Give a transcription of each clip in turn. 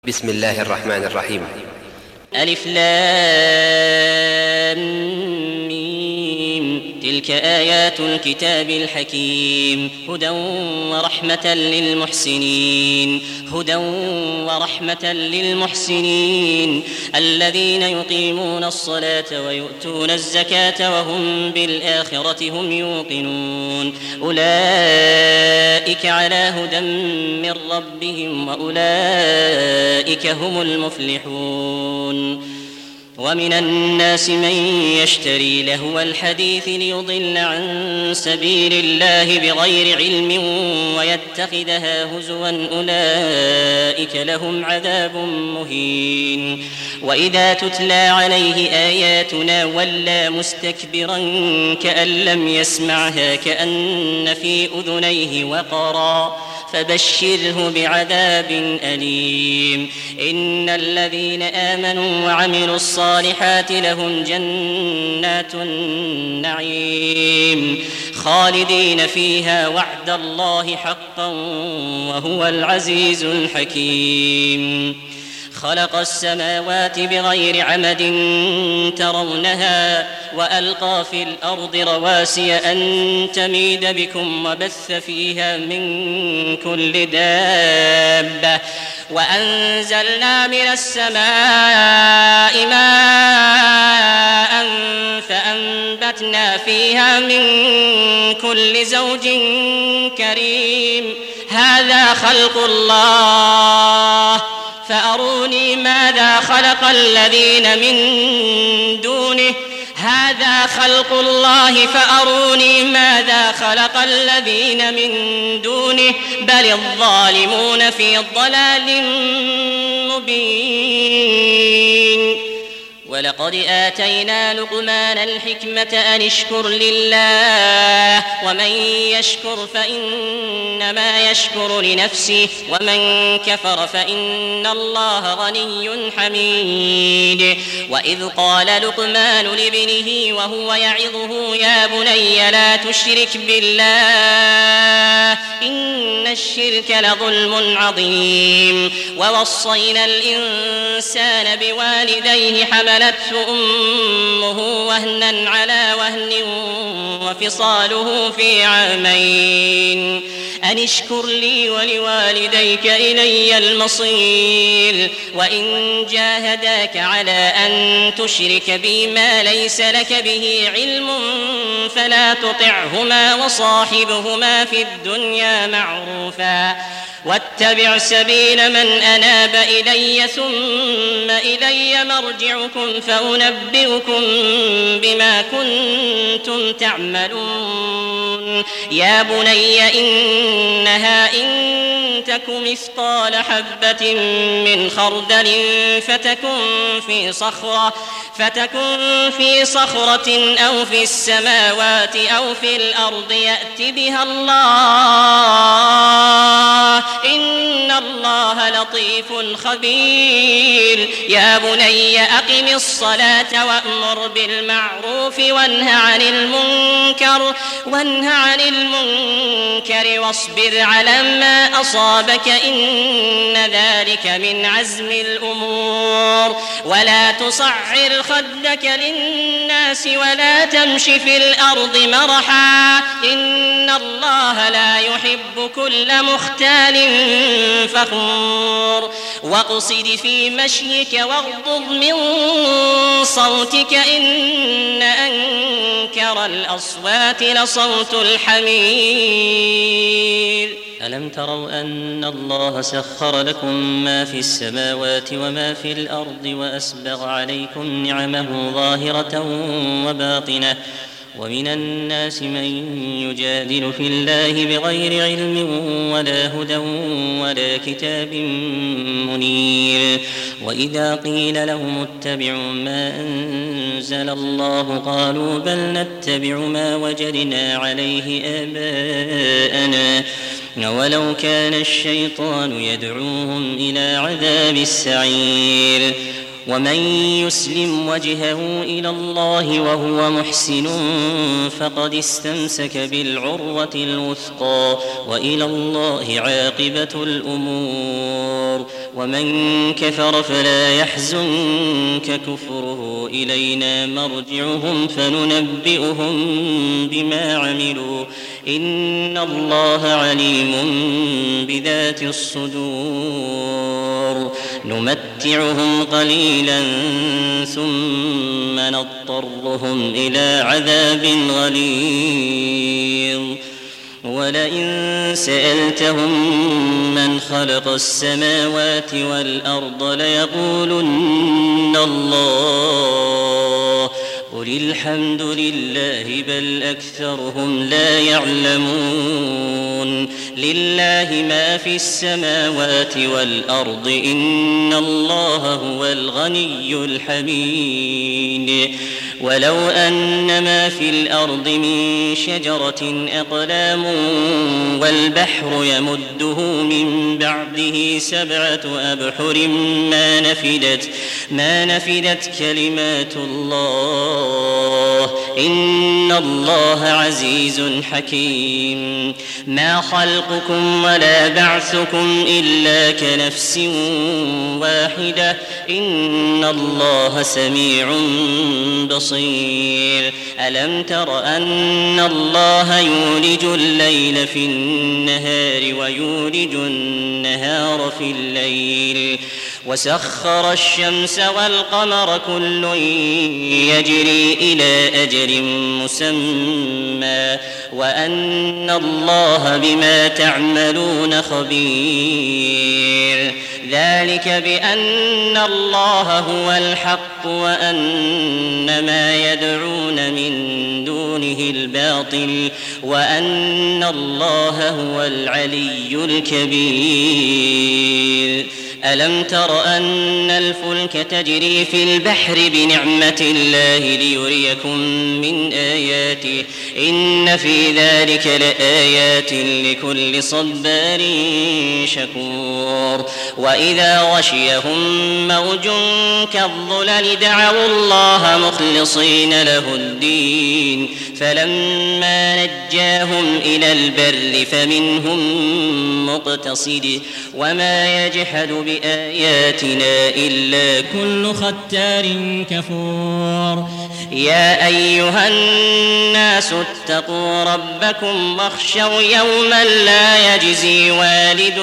بسم الله الرحمن الرحيم. ألف لام ميم. تلك آيات الكتاب الحكيم هدى ورحمة للمحسنين الذين يقيمون الصلاة ويؤتون الزكاة وهم بالآخرة هم يوقنون أولئك على هدى من ربهم وأولئك هم المفلحون. ومن الناس من يشتري لهو الحديث ليضل عن سبيل الله بغير علم ويتخذها هزوا أولئك لهم عذاب مهين. وإذا تتلى عليه آياتنا ولى مستكبرا كأن لم يسمعها كأن في أذنيه وقرا فبشره بعذاب أليم. إن الذين آمنوا وعملوا الصالحات لهم جنات النعيم خالدين فيها وعد الله حقا وهو العزيز الحكيم. خلق السماوات بغير عمد ترونها وألقى في الأرض رواسي أن تميد بكم وبث فيها من كل دابة وأنزلنا من السماء ماء فأنبتنا فيها من كل زوج كريم. هذا خلق الله فأروني ماذا خلق الذين من دونه بل الظالمون في ضلال مبين. ولقد آتينا لقمان الحكمة أن اشكر لله ومن يشكر فإنما يشكر لنفسه ومن كفر فإن الله غني حميد. وإذ قال لقمان لابنه وهو يعظه يا بني لا تشرك بالله إن الشرك لظلم عظيم. ووصينا الإنسان بوالديه حملته أمه وهنا على وهن وفصاله في عامين أن اشكر لي ولوالديك إلي المصير. وإن جاهداك على أن تشرك بي ما ليس لك به علم فلا تطعهما وصاحبهما في الدنيا معروفا واتبع سبيل من أناب إلي ثم إلي مرجعكم فأنبئكم بما كنتم تعملون. يا بني إنها إن تك مثقال حبة من خردل فتكن في صخرة أو في السماوات أو في الأرض يأت بها الله إن الله لطيف خبير. يا بني أقم الصلاة وأمر بالمعروف وانه عن المنكر واصبر على ما أصابك إن ذلك من عزم الأمور. ولا تصعر خدك للناس ولا تمش في الأرض مرحا إن الله لا يحب كل مختال فخور. واقصد في مشيك واغضض من صوتك إن أنكر الأصوات لصوت الحمير. ألم تروا أن الله سخر لكم ما في السماوات وما في الأرض وأسبغ عليكم نعمه ظاهرة وباطنة ومن الناس من يجادل في الله بغير علم ولا هدى ولا كتاب منير. وإذا قيل لهم اتبعوا ما أنزل الله قالوا بل نتبع ما وجدنا عليه آباءنا ولو كان الشيطان يدعوهم إلى عذاب السعير. ومن يسلم وجهه إلى الله وهو محسن فقد استمسك بالعروة الوثقى وإلى الله عاقبة الأمور. ومن كفر فلا يحزنك كفره إلينا مرجعهم فننبئهم بما عملوا إن الله عليم بذات الصدور. نمتعهم قليلا ثم نضطرهم إلى عذاب غليظ. ولئن سألتهم من خلق السماوات والأرض ليقولن الله قل الحمد لله بل أكثرهم لا يعلمون. لله ما في السماوات والأرض إن الله هو الغني الحميد. ولو أن ما في الأرض من شجرة أقلام والبحر يمده من بعده 7 أبحر ما نفدت كلمات الله إن الله عزيز حكيم. ما خلقكم ولا بعثكم إلا كنفس واحدة إن الله سميع بصير. ألم تر أن الله يولج الليل في النهار ويولج النهار في الليل وسخر الشمس والقمر كل يجري إلى أجل مسمى وأن الله بما تعملون خبير. ذلك بأن الله هو الحق وأن ما يدعون من دونه الباطل وأن الله هو العلي الكبير. ألم تر أن الفلك تجري في البحر بنعمة الله ليريكم من آياته إن في ذلك لآيات لكل صبار شكور. وإذا غشيهم موج كالظلل دعوا الله مخلصين له الدين فلما نجاهم إلى البر فمنهم مقتصد وما يجحد بآياتنا إلا كل ختار كفور. يا أيها الناس اتقوا ربكم واخشوا يوما لا يجزي والد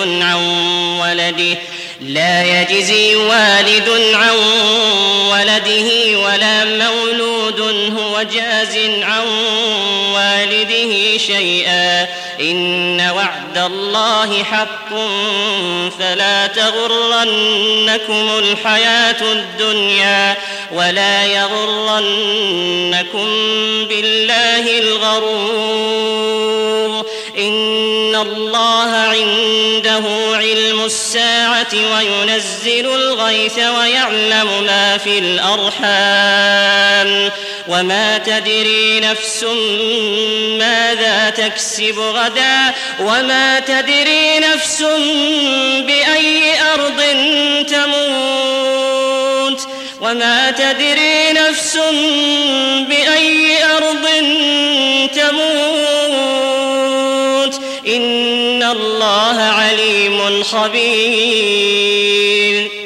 عن ولده ولا مولود هو جاز عن والده شيئا إن وعد الله حق فلا تغرنكم الحياة الدنيا ولا يغرنكم بالله الغرور. إن الله عنده علم الساعة وينزل الغيث ويعلم ما في الأرحام وما تدري نفس ماذا تكسب غدا وما تدري نفس بأي أرض تموت وما تدري نفس بأي أرض تموت إن الله عليم خبير.